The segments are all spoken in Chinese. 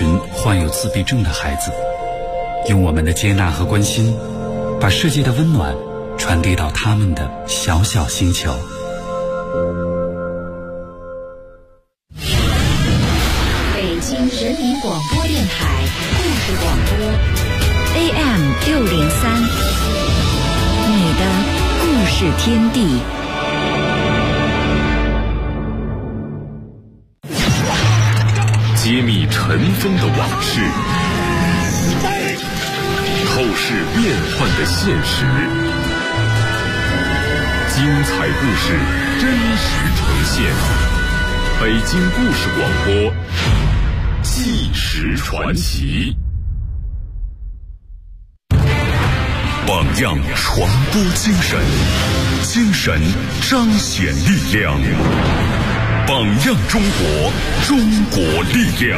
群患有自闭症的孩子，用我们的接纳和关心，把世界的温暖传递到他们的小小星球。 北京人民广播电台故事广播 AM603，你的故事天地。 揭秘尘封的往事，透视变幻的现实，精彩故事真实呈现。北京故事广播，纪实传奇。榜样传播精神，精神彰显力量。榜样中国，中国力量。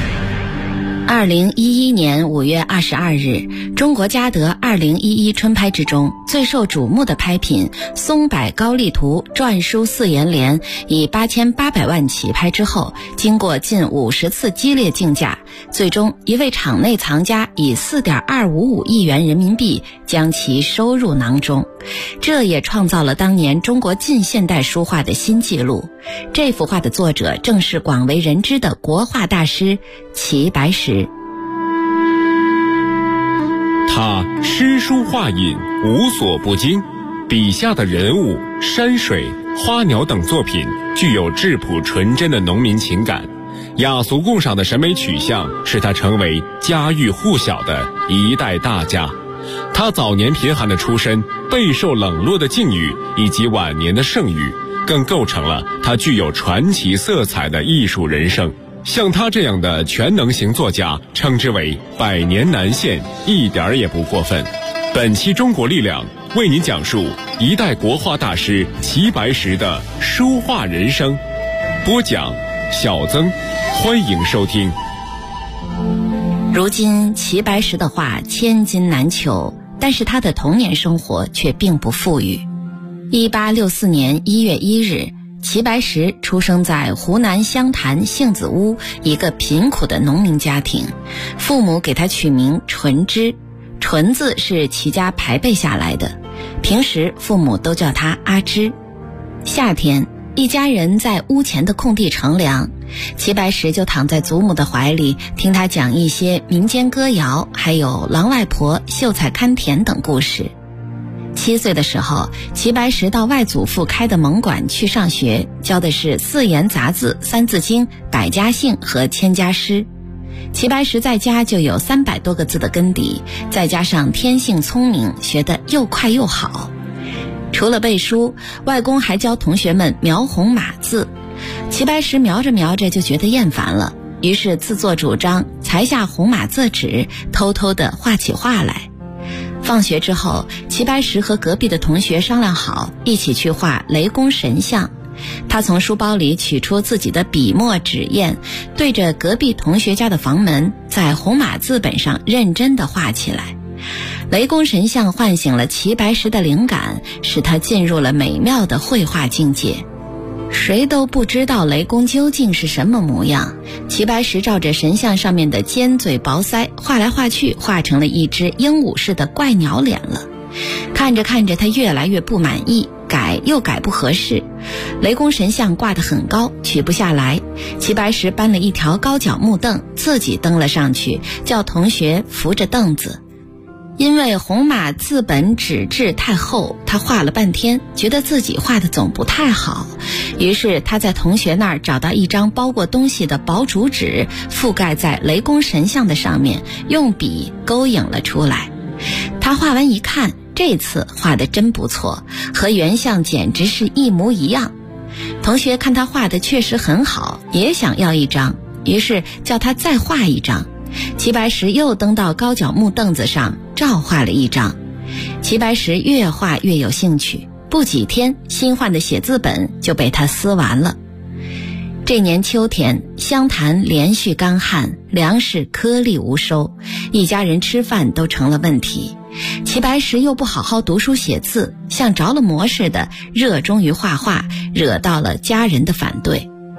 2011年5月22日，中国嘉德2011春拍之中最受瞩目的拍品松柏高丽图篆书4言联以8800万起拍之后，经过近50次激烈竞价，最终一位场内藏家以4.255亿元人民币将其收入囊中，这也创造了当年中国近现代书画的新纪录。这幅画的作者正是广为人知的国画大师齐白石。 他诗书画引无所不精，笔下的人物、山水、花鸟等作品具有质朴纯真的农民情感，雅俗共赏的审美取向使他成为家喻户晓的一代大家。他早年贫寒的出身、备受冷落的境遇以及晚年的盛誉，更构成了他具有传奇色彩的艺术人生。像他这样的全能型作家，称之为百年难现，一点也不过分。本期中国力量为您讲述一代国画大师齐白石的书画人生。播讲小曾，欢迎收听。 如今齐白石的画千金难求，但是他的童年生活却并不富裕。1864年1月1日，齐白石出生在湖南湘潭杏子坞一个贫苦的农民家庭，父母给他取名纯之，纯字是齐家排辈下来的，平时父母都叫他阿芝。夏天，一家人在屋前的空地乘凉，齐白石就躺在祖母的怀里，听他讲一些民间歌谣，还有狼外婆、秀才看田等故事。7岁的时候，齐白石到外祖父开的蒙馆去上学，教的是4言杂字、三字经、百家姓和千家诗。齐白石在家就有300多个字的根底，再加上天性聪明，学得又快又好。除了背书，外公还教同学们描红码字。齐白石描着描着就觉得厌烦了，于是自作主张裁下红码字纸，偷偷地画起画来。放学之后，齐白石和隔壁的同学商量好，一起去画雷公神像。他从书包里取出自己的笔墨纸砚，对着隔壁同学家的房门，在红码字本上认真地画起来。雷公神像唤醒了齐白石的灵感，使他进入了美妙的绘画境界。谁都不知道雷公究竟是什么模样，齐白石照着神像上面的尖嘴薄腮画来画去，画成了一只鹦鹉似的怪鸟脸了。看着看着，他越来越不满意，改又改不合适。雷公神像挂得很高，取不下来。齐白石搬了一条高脚木凳，自己登了上去，叫同学扶着凳子。因为红码字本纸质太厚，他画了半天，觉得自己画的总不太好，于是他在同学那儿找到一张包过东西的薄竹纸，覆盖在雷公神像的上面，用笔勾影了出来。他画完一看，这次画得真不错，和原像简直是一模一样。同学看他画的确实很好，也想要一张，于是叫他再画一张。齐白石又登到高脚木凳子上，照画了一张。齐白石越画越有兴趣，不几天，新换的写字本就被他撕完了。这年秋天，湘潭连续干旱，粮食颗粒无收，一家人吃饭都成了问题。齐白石又不好好读书写字，像着了魔似的热衷于画画，惹到了家人的反对。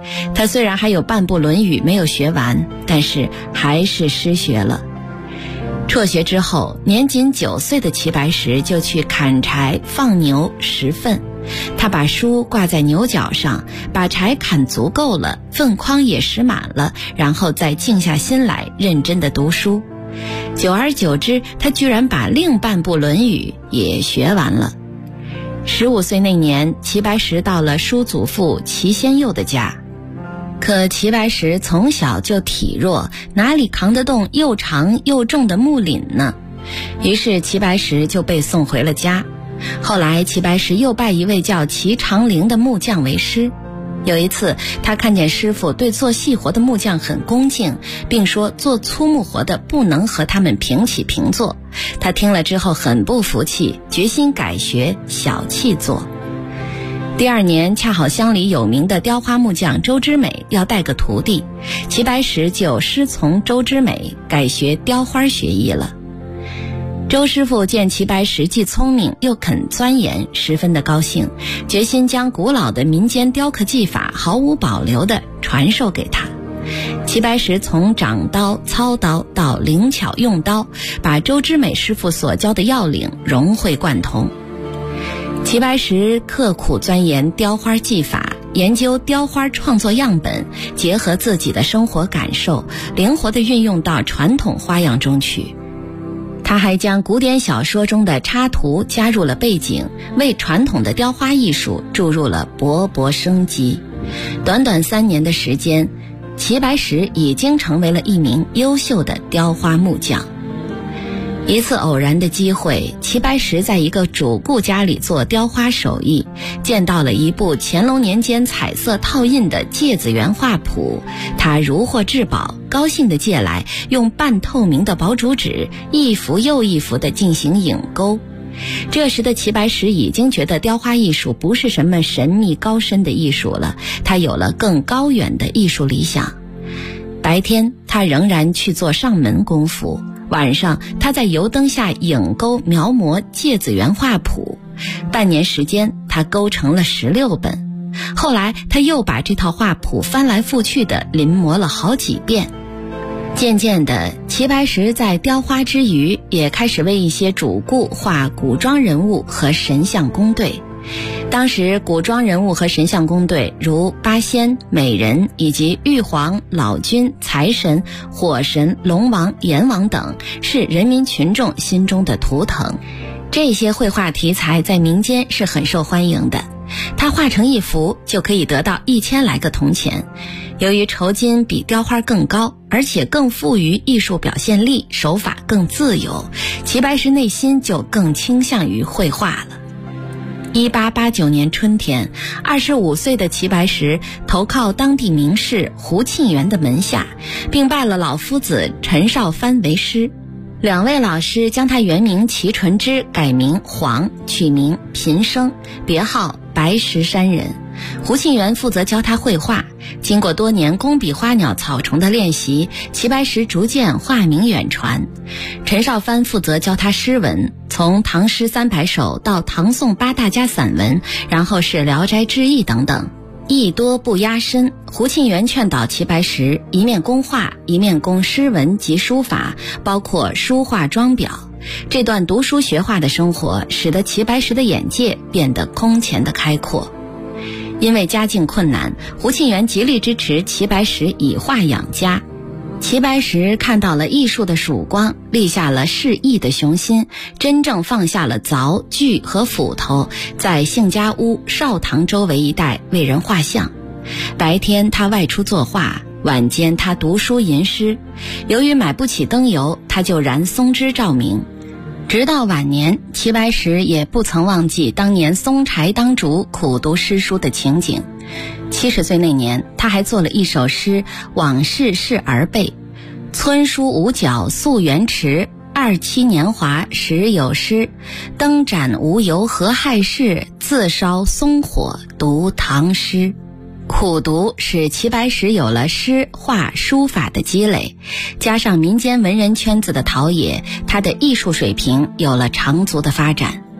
他虽然还有半部《论语》没有学完，但是还是失学了。辍学之后，年仅9岁的齐白石就去砍柴、放牛、拾粪。他把书挂在牛角上，把柴砍足够了，粪筐也拾满了，然后再静下心来认真地读书。久而久之，他居然把另半部《论语》也学完了。15岁那年，齐白石到了叔祖父齐先佑的家。可齐白石从小就体弱，哪里扛得动又长又重的木檩呢？于是齐白石就被送回了家。后来齐白石又拜一位叫齐长陵的木匠为师。有一次，他看见师傅对做细活的木匠很恭敬，并说做粗木活的不能和他们平起平坐。他听了之后很不服气，决心改学小器做。第2年，恰好乡里有名的雕花木匠周之美要带个徒弟，齐白石就师从周之美，改学雕花学艺了。周师傅见齐白石既聪明又肯钻研，十分的高兴，决心将古老的民间雕刻技法毫无保留地传授给他。齐白石从掌刀、操刀到灵巧用刀，把周之美师傅所教的要领融会贯通。齐白石刻苦钻研雕花技法，研究雕花创作样本，结合自己的生活感受，灵活地运用到传统花样中去。他还将古典小说中的插图加入了背景，为传统的雕花艺术注入了勃勃生机。短短3年的时间，齐白石已经成为了一名优秀的雕花木匠。一次偶然的机会，齐白石在一个主顾家里做雕花手艺，见到了一部乾隆年间彩色套印的芥子园画谱，他如获至宝，高兴地借来，用半透明的薄竹纸一幅又一幅地进行影勾。这时的齐白石已经觉得雕花艺术不是什么神秘高深的艺术了，他有了更高远的艺术理想。白天他仍然去做上门功夫，晚上他在油灯下影勾描摹芥子园画谱。半年时间，他勾成了16本。后来他又把这套画谱翻来覆去地临摹了好几遍。渐渐的，齐白石在雕花之余，也开始为一些主顾画古装人物和神像宫队。当时古装人物和神像宫队如八仙、美人以及玉皇、老君、财神、火神、龙王、阎王等，是人民群众心中的图腾。这些绘画题材在民间是很受欢迎的，它画成一幅就可以得到1000来个铜钱。由于酬金比雕花更高，而且更富于艺术表现力，手法更自由，齐白石内心就更倾向于绘画了。1889年春天，25岁的齐白石投靠当地名士胡沁园的门下，并拜了老夫子陈少藩为师。2位老师将他原名齐纯之改名黄，取名平生，别号白石山人。胡沁园负责教他绘画。经过多年工笔花鸟草虫的练习，齐白石逐渐画名远传。陈少藩负责教他诗文，从唐诗300首到唐宋8大家散文，然后是聊斋志异等等，艺多不压身。胡沁园劝导齐白石一面攻画，一面攻诗文及书法，包括书画装裱。这段读书学画的生活使得齐白石的眼界变得空前的开阔。因为家境困难，胡沁园极力支持齐白石以画养家。齐白石看到了艺术的曙光，立下了示意的雄心，真正放下了凿、锯和斧头，在杏家坞、少堂周围一带为人画像。白天他外出作画，晚间他读书吟诗。由于买不起灯油，他就燃松枝照明。直到晚年，齐白石也不曾忘记当年松柴当烛苦读诗书的情景。70岁那年，他还做了一首诗，往事是儿辈。村书五角溯源池，27年华时有诗。灯盏无油何害事，自烧松火读唐诗。苦读使齐白石有了诗画书法的积累，加上民间文人圈子的陶冶，他的艺术水平有了长足的发展。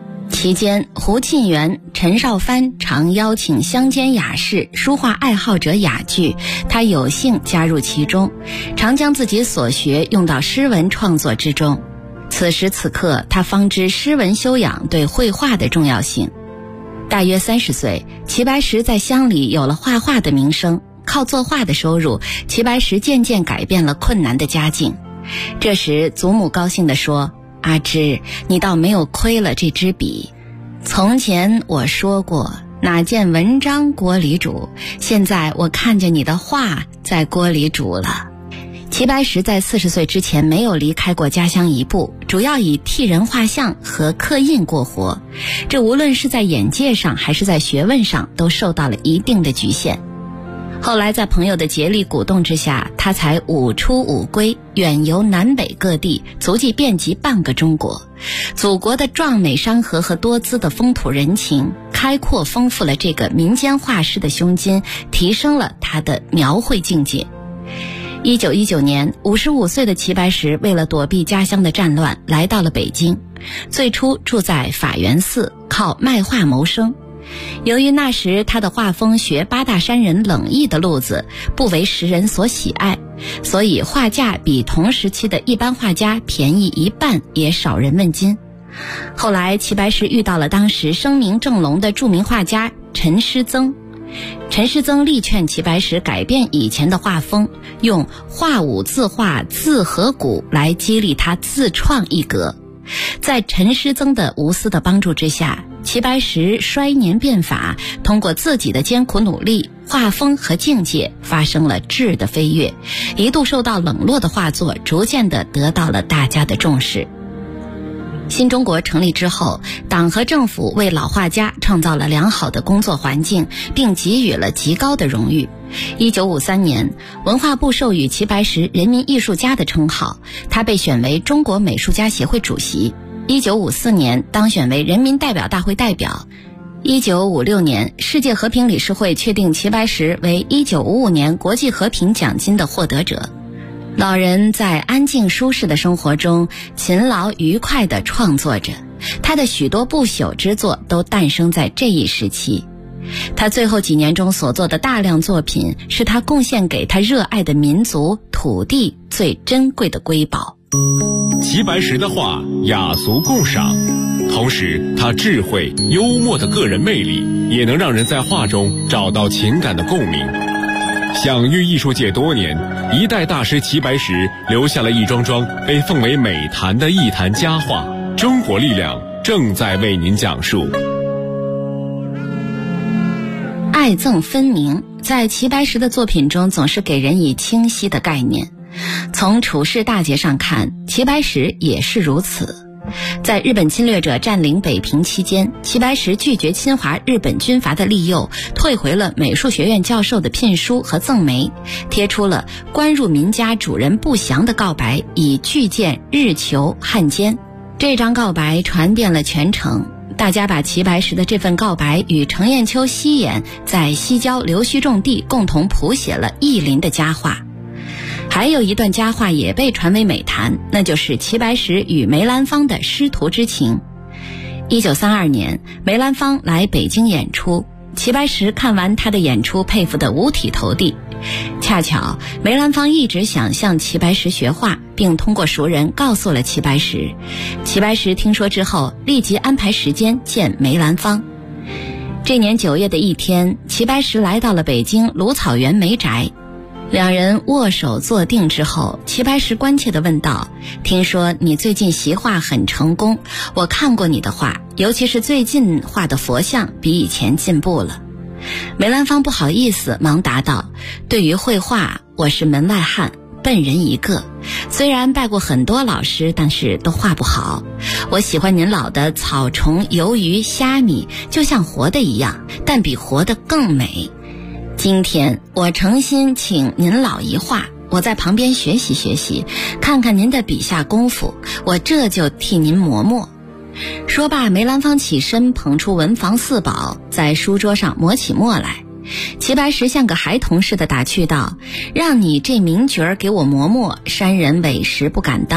期间，胡沁园、陈少帆常邀请乡间雅士、书画爱好者雅聚，他有幸加入其中，常将自己所学用到诗文创作之中。此时此刻，他方知诗文修养对绘画的重要性。大约30岁，齐白石在乡里有了画画的名声，靠作画的收入，齐白石渐渐改变了困难的家境。这时祖母高兴地说：“阿芝，你倒没有亏了这支笔。从前我说过，哪见文章锅里煮，现在我看见你的画在锅里煮了。”齐白石在40岁之前没有离开过家乡一步，主要以替人画像和刻印过活，这无论是在眼界上还是在学问上都受到了一定的局限。后来在朋友的竭力鼓动之下，他才5出5归，远游南北各地，足迹遍及半个中国。祖国的壮美山河和多姿的风土人情，开阔丰富了这个民间画师的胸襟，提升了他的描绘境界。1919年，55岁的齐白石为了躲避家乡的战乱，来到了北京。最初住在法源寺，靠卖画谋生。由于那时他的画风学八大山人冷意的路子，不为时人所喜爱，所以画价比同时期的一般画家便宜1半，也少人问津。后来齐白石遇到了当时声名正隆的著名画家陈师曾。陈师曾力劝齐白石改变以前的画风，用画舞字画字和骨来激励他自创一格。在陈师曾的无私的帮助之下，齐白石衰年变法，通过自己的艰苦努力，画风和境界发生了质的飞跃，一度受到冷落的画作逐渐地得到了大家的重视。新中国成立之后，党和政府为老画家创造了良好的工作环境，并给予了极高的荣誉。1953年，文化部授予齐白石人民艺术家的称号，他被选为中国美术家协会主席。1954年当选为人民代表大会代表。1956年，世界和平理事会确定齐白石为1955年国际和平奖金的获得者。老人在安静舒适的生活中勤劳愉快地创作着，他的许多不朽之作都诞生在这一时期。他最后几年中所做的大量作品，是他贡献给他热爱的民族土地最珍贵的瑰宝。 齐白石的画雅俗共赏，同时他智慧幽默的个人魅力也能让人在画中找到情感的共鸣。享誉艺术界多年，一代大师齐白石留下了一桩桩被奉为美谈的一坛佳话。中国力量正在为您讲述。 爱憎分明，在齐白石的作品中总是给人以清晰的概念。从处世大节上看，齐白石也是如此。在日本侵略者占领北平期间，齐白石拒绝侵华日本军阀的利诱，退回了美术学院教授的聘书和赠媒，贴出了官入民家主人不详的告白，以拒见日求汉奸。这张告白传遍了全城，大家把齐白石的这份告白与程砚秋、西衍在西郊留须种地共同谱写了意林的佳话。还有一段佳话也被传为美谈，那就是齐白石与梅兰芳的师徒之情。1932年，梅兰芳来北京演出，齐白石看完他的演出，佩服得五体投地。恰巧梅兰芳一直想向齐白石学画，并通过熟人告诉了齐白石。齐白石听说之后，立即安排时间见梅兰芳。这年9月的一天，齐白石来到了北京芦草园梅宅。两人握手坐定之后，齐白石关切地问道：“听说你最近习画很成功，我看过你的画，尤其是最近画的佛像比以前进步了。”梅兰芳不好意思，忙答道：“对于绘画，我是门外汉，笨人一个。虽然拜过很多老师，但是都画不好。我喜欢您老的草虫、鱿鱼、虾米，就像活的一样，但比活的更美。今天我诚心请您老一画，我在旁边学习学习，看看您的笔下功夫，我这就替您磨墨。”说罢，梅兰芳起身捧出文房四宝，在书桌上磨起墨来。齐白石像个孩童似的打趣道：“让你这名角儿给我磨墨，山人委实不敢当。”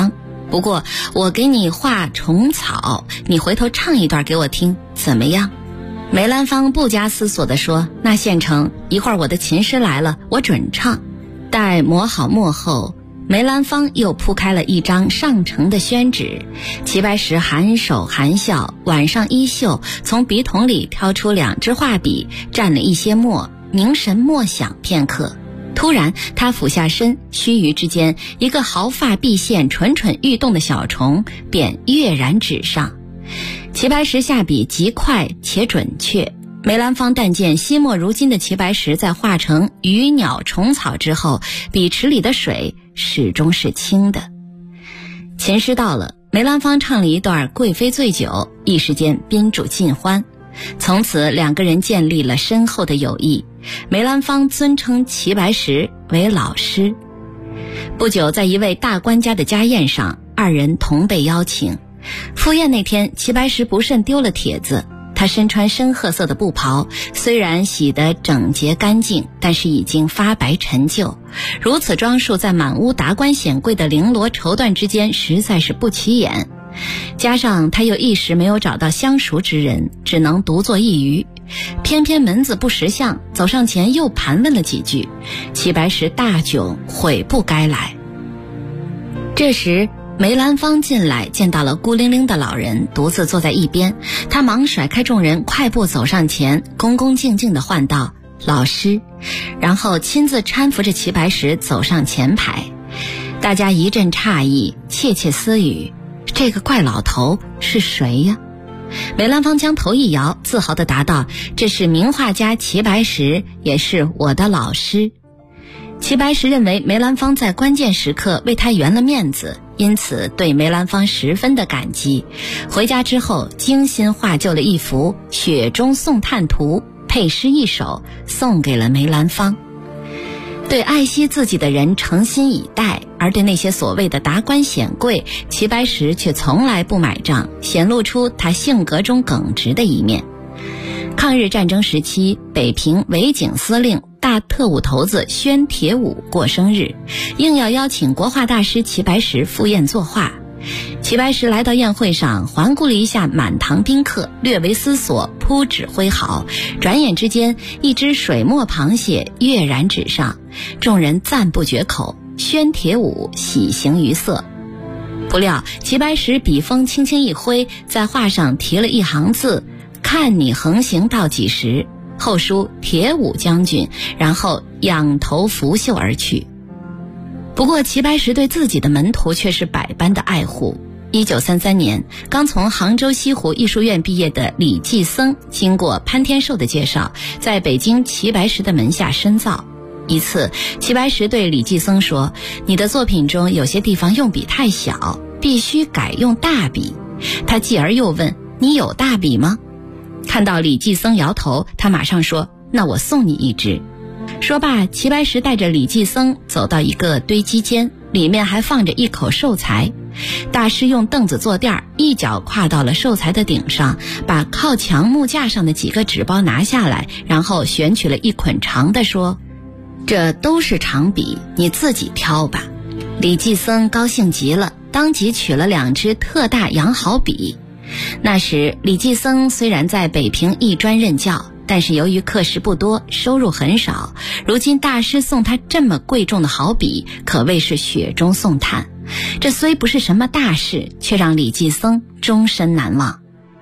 不过我给你画虫草，你回头唱一段给我听，怎么样？梅兰芳不加思索地说，那现成，一会儿我的琴师来了，我准唱。待磨好墨后，梅兰芳又铺开了一张上乘的宣纸，齐白石含手含笑，挽上衣袖，从笔筒里挑出2支画笔，蘸了一些墨，凝神默想片刻。突然他俯下身，须臾之间，一个毫发毕现、蠢蠢欲动的小虫便跃然纸上。齐白石下笔极快且准确，梅兰芳但见惜墨如金的齐白石在画成鱼鸟虫草之后，笔池里的水始终是清的。琴师到了，梅兰芳唱了一段《贵妃醉酒》，一时间宾主尽欢。从此2个人建立了深厚的友谊，梅兰芳尊称齐白石为老师。不久，在一位大官家的家宴上，2人同被邀请。赴宴那天，齐白石不慎丢了帖子。他身穿深褐色的布袍，虽然洗得整洁干净，但是已经发白陈旧。如此装束在满屋达官显贵的绫罗绸缎之间，实在是不起眼。加上他又一时没有找到相熟之人，只能独坐一隅。偏偏门子不识相，走上前又盘问了几句，齐白石大窘，悔不该来。这时梅兰芳进来，见到了孤零零的老人独自坐在一边，他忙甩开众人，快步走上前，恭恭敬敬地唤道：“老师。”然后亲自搀扶着齐白石走上前排。大家一阵诧异，窃窃私语，这个怪老头是谁呀？梅兰芳将头一摇，自豪地答道：“这是名画家齐白石，也是我的老师。”齐白石认为梅兰芳在关键时刻为他圆了面子，因此对梅兰芳十分的感激。回家之后，精心画就了一幅《雪中送炭图》，配诗一首，送给了梅兰芳。对爱惜自己的人诚心以待，而对那些所谓的达官显贵，齐白石却从来不买账，显露出他性格中耿直的一面。抗日战争时期，北平伪警司令大特务头子宣铁武过生日，硬要邀请国画大师齐白石赴宴作画。齐白石来到宴会上，环顾了一下满堂宾客，略为思索，铺纸挥毫，转眼之间，一只水墨螃蟹跃然纸上，众人赞不绝口，宣铁武喜形于色。不料齐白石笔锋轻轻一挥，在画上题了一行字：“看你横行到几时”，后书铁武将军，然后仰头拂袖而去。不过齐白石对自己的门徒却是百般的爱护。1933年，刚从杭州西湖艺术院毕业的李济僧，经过潘天寿的介绍，在北京齐白石的门下深造。一次，齐白石对李济僧说：“你的作品中有些地方用笔太小，必须改用大笔。”他继而又问：“你有大笔吗？”看到李济僧摇头，他马上说：“那我送你一支。”说罢，齐白石带着李济僧走到一个堆积间，里面还放着一口寿材。大师用凳子坐垫，一脚跨到了寿材的顶上，把靠墙木架上的几个纸包拿下来，然后选取了一捆长的，说：“这都是长笔，你自己挑吧。”李济僧高兴极了，当即取了2支特大羊毫笔。那时李济僧虽然在北平艺专任教，但是由于课时不多，收入很少。如今大师送他这么贵重的毫笔，可谓是雪中送炭。这虽不是什么大事，却让李济僧终身难忘。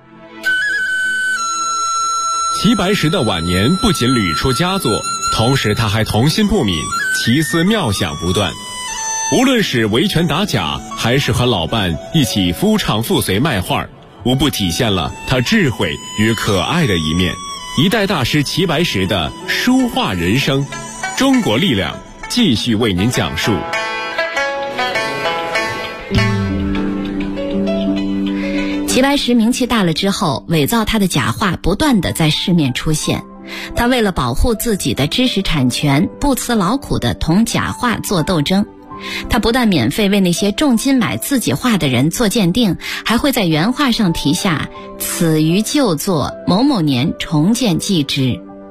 齐白石的晚年不仅屡出佳作，同时他还童心不泯，奇思妙想不断。无论是维权打假，还是和老伴一起夫唱妇随卖画，无不体现了他智慧与可爱的一面。一代大师齐白石的书画人生，中国力量继续为您讲述。 齐白石名气大了之后，伪造他的假画不断地在市面出现。他为了保护自己的知识产权，不辞劳苦地同假画做斗争。他不但免费为那些重金买自己画的人做鉴定，还会在原画上题下“此于旧作，某某年重建继之”。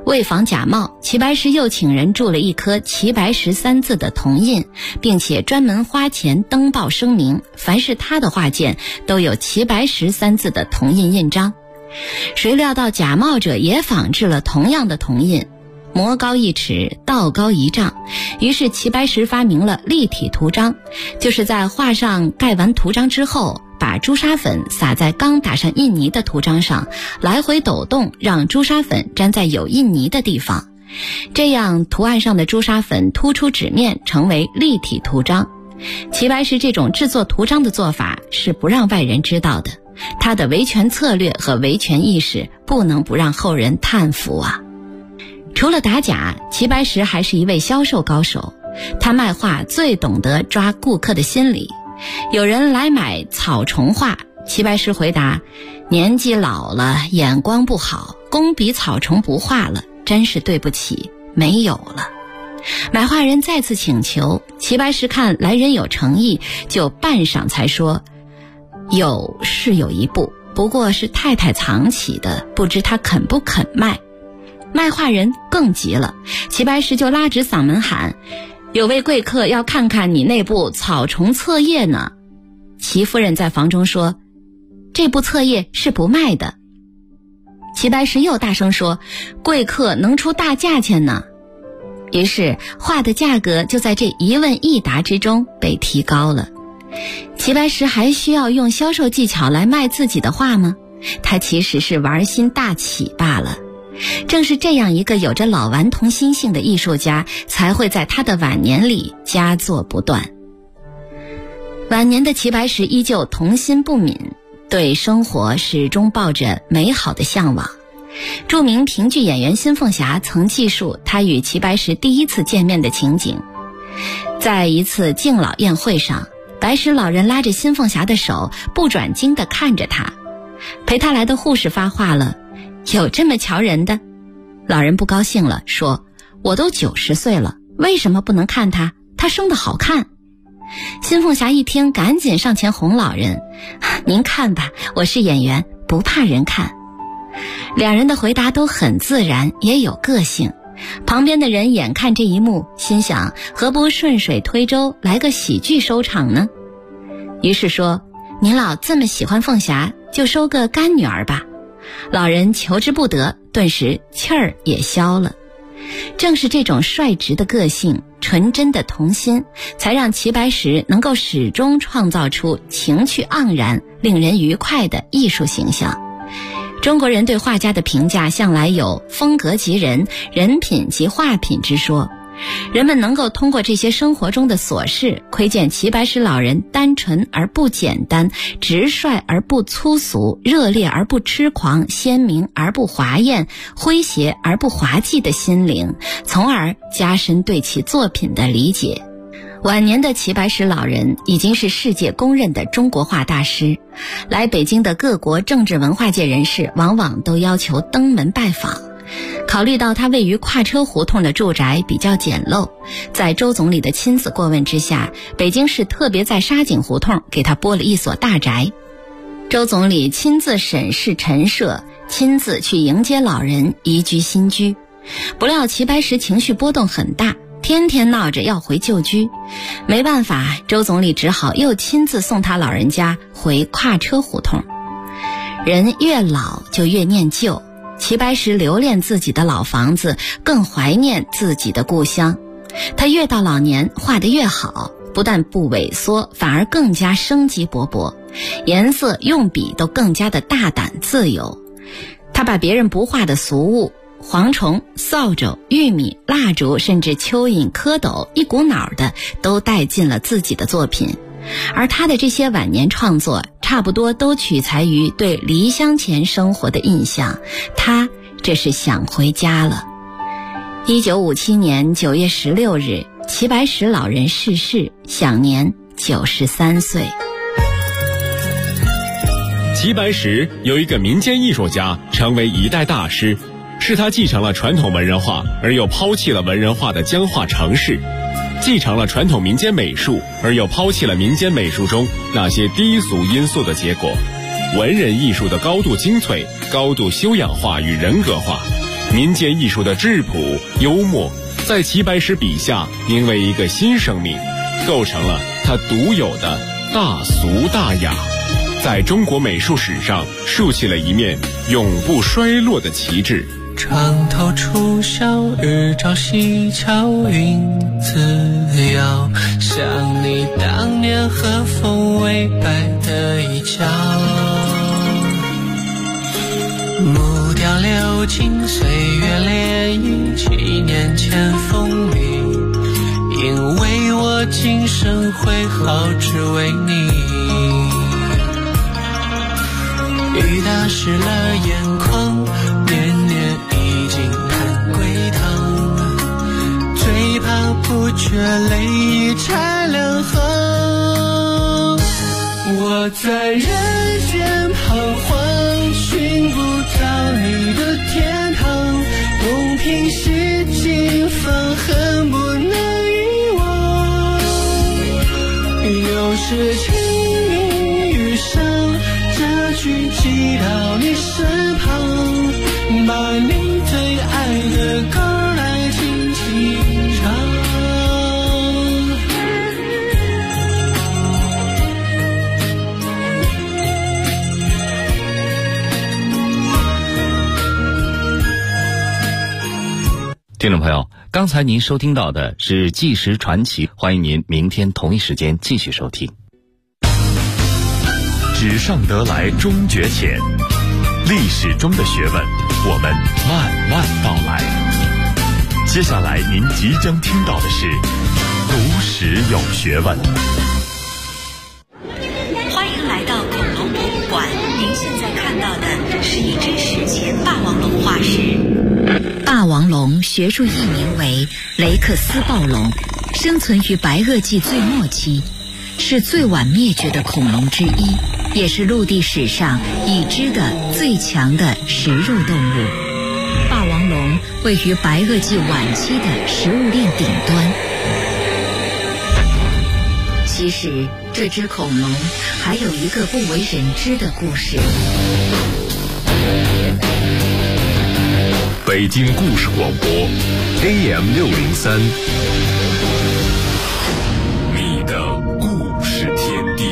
为防假冒，齐白石又请人铸了一颗齐白石3字的铜印，并且专门花钱登报声明，凡是他的画件都有齐白石3字的铜印印章。谁料到假冒者也仿制了同样的铜印，魔高1尺，道高1丈，于是齐白石发明了立体涂章，就是在画上盖完涂章之后，把朱砂粉撒在刚打上印泥的涂章上，来回抖动，让朱砂粉粘在有印泥的地方，这样图案上的朱砂粉突出纸面，成为立体涂章。齐白石这种制作涂章的做法是不让外人知道的，他的维权策略和维权意识不能不让后人叹服啊。除了打假，齐白石还是一位销售高手，他卖画最懂得抓顾客的心理。有人来买草虫画，齐白石回答：年纪老了，眼光不好，工笔草虫不画了，真是对不起，没有了。买画人再次请求，齐白石看来人有诚意，就半晌才说：有一部，不过是太太藏起的，不知他肯不肯卖。卖画人更急了，齐白石就拉直嗓门喊：有位贵客要看看你那部草虫册页呢。齐夫人在房中说：这部册页是不卖的。齐白石又大声说：贵客能出大价钱呢。于是画的价格就在这一问一答之中被提高了。齐白石还需要用销售技巧来卖自己的画吗？他其实是玩心大起罢了。正是这样一个有着老顽童心性的艺术家，才会在他的晚年里佳作不断。晚年的齐白石依旧童心不泯，对生活始终抱着美好的向往。著名评剧演员辛凤霞曾记述他与齐白石第一次见面的情景。在一次敬老宴会上，白石老人拉着辛凤霞的手，不转睛地看着他。陪他来的护士发话了：有这么瞧人的？老人不高兴了，说：我都90岁了，为什么不能看他？他生得好看。辛凤霞一听，赶紧上前哄老人：您看吧，我是演员，不怕人看。两人的回答都很自然，也有个性。旁边的人眼看这一幕，心想：何不顺水推舟，来个喜剧收场呢？于是说：您老这么喜欢凤霞，就收个干女儿吧。老人求之不得，顿时气儿也消了。正是这种率直的个性，纯真的童心，才让齐白石能够始终创造出情趣盎然、令人愉快的艺术形象。中国人对画家的评价向来有风格即人，人品即画品之说。人们能够通过这些生活中的琐事，窥见齐白石老人单纯而不简单，直率而不粗俗，热烈而不痴狂，鲜明而不华艳，诙谐而不滑稽的心灵，从而加深对其作品的理解。晚年的齐白石老人已经是世界公认的中国画大师，来北京的各国政治文化界人士往往都要求登门拜访。考虑到他位于跨车胡同的住宅比较简陋，在周总理的亲自过问之下，北京市特别在沙井胡同给他拨了一所大宅。周总理亲自审视陈设，亲自去迎接老人移居新居。不料齐白石情绪波动很大，天天闹着要回旧居。没办法，周总理只好又亲自送他老人家回跨车胡同。人越老就越念旧，齐白石留恋自己的老房子，更怀念自己的故乡。他越到老年画得越好，不但不萎缩，反而更加生机勃勃，颜色用笔都更加的大胆自由。他把别人不画的俗物，蝗虫、扫帚、玉米、蜡烛，甚至蚯蚓、蝌蚪，一股脑的都带进了自己的作品。而他的这些晚年创作差不多都取材于对离乡前生活的印象，他这是想回家了。1957年9月16日，齐白石老人逝世，享年93岁。 齐白石有一个民间艺术家成为一代大师，是他继承了传统文人画而又抛弃了文人画的僵化程式，继承了传统民间美术而又抛弃了民间美术中那些低俗因素的结果。文人艺术的高度精粹、高度修养化与人格化， 民间艺术的质朴幽默，在齐白石笔下凝为一个新生命，构成了他独有的大俗大雅，在中国美术史上竖起了一面永不衰落的旗帜。 床头初晓，日照西桥，云自遥，想你当年和风微摆的衣角。木雕流金，岁月涟漪，7年前风雨，因为我今生挥毫只为你。雨打湿了眼眶，年年已经盼归堂，最怕不觉泪已拆两行。我在人间彷徨，寻不到你的天堂，东瓶洗尽放，恨不能遗忘。又是情迷遇上，这句寄到你身旁，把你最爱的歌来轻轻唱。 听众朋友，刚才您收听到的是《纪实传奇》，欢迎您明天同一时间继续收听。 纸上得来终觉浅，历史中的学问，我们慢慢道来。接下来您即将听到的是读史有学问。 欢迎来到恐龙博物馆，您现在看到的是一只史前霸王龙化石。 霸王龙学术译名为雷克斯暴龙，生存于白垩纪最末期，是最晚灭绝的恐龙之一，也是陆地史上已知的最强的食肉动物。霸王龙位于白垩纪晚期的食物链顶端。其实这只恐龙还有一个不为人知的故事。 北京故事广播 AM603， 你的故事天地。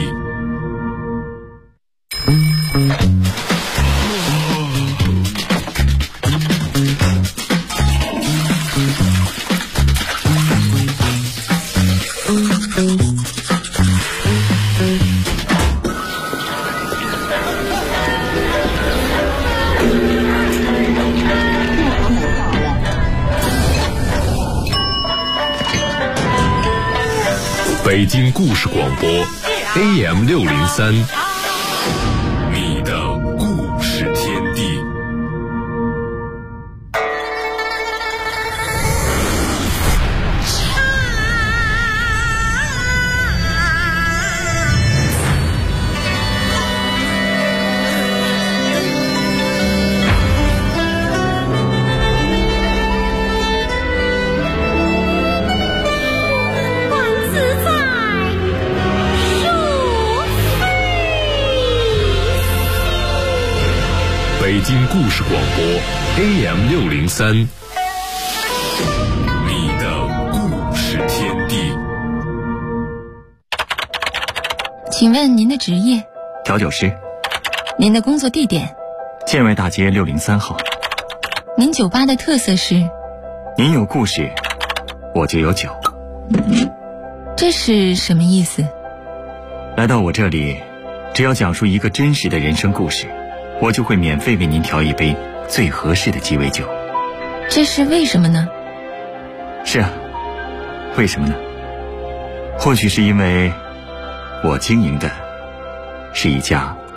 北京故事广播 AM603， 你的故事天地。北京故事广播 AM603， 你的故事天地。 请问您的职业？ 调酒师。 您的工作地点？ 建外大街603号。 您酒吧的特色是？ 您有故事，我就有酒。 这是什么意思？ 来到我这里，只要讲述一个真实的人生故事，我就会免费为您调一杯最合适的鸡尾酒。 这是为什么呢？ 是啊，为什么呢？或许是因为我经营的是一家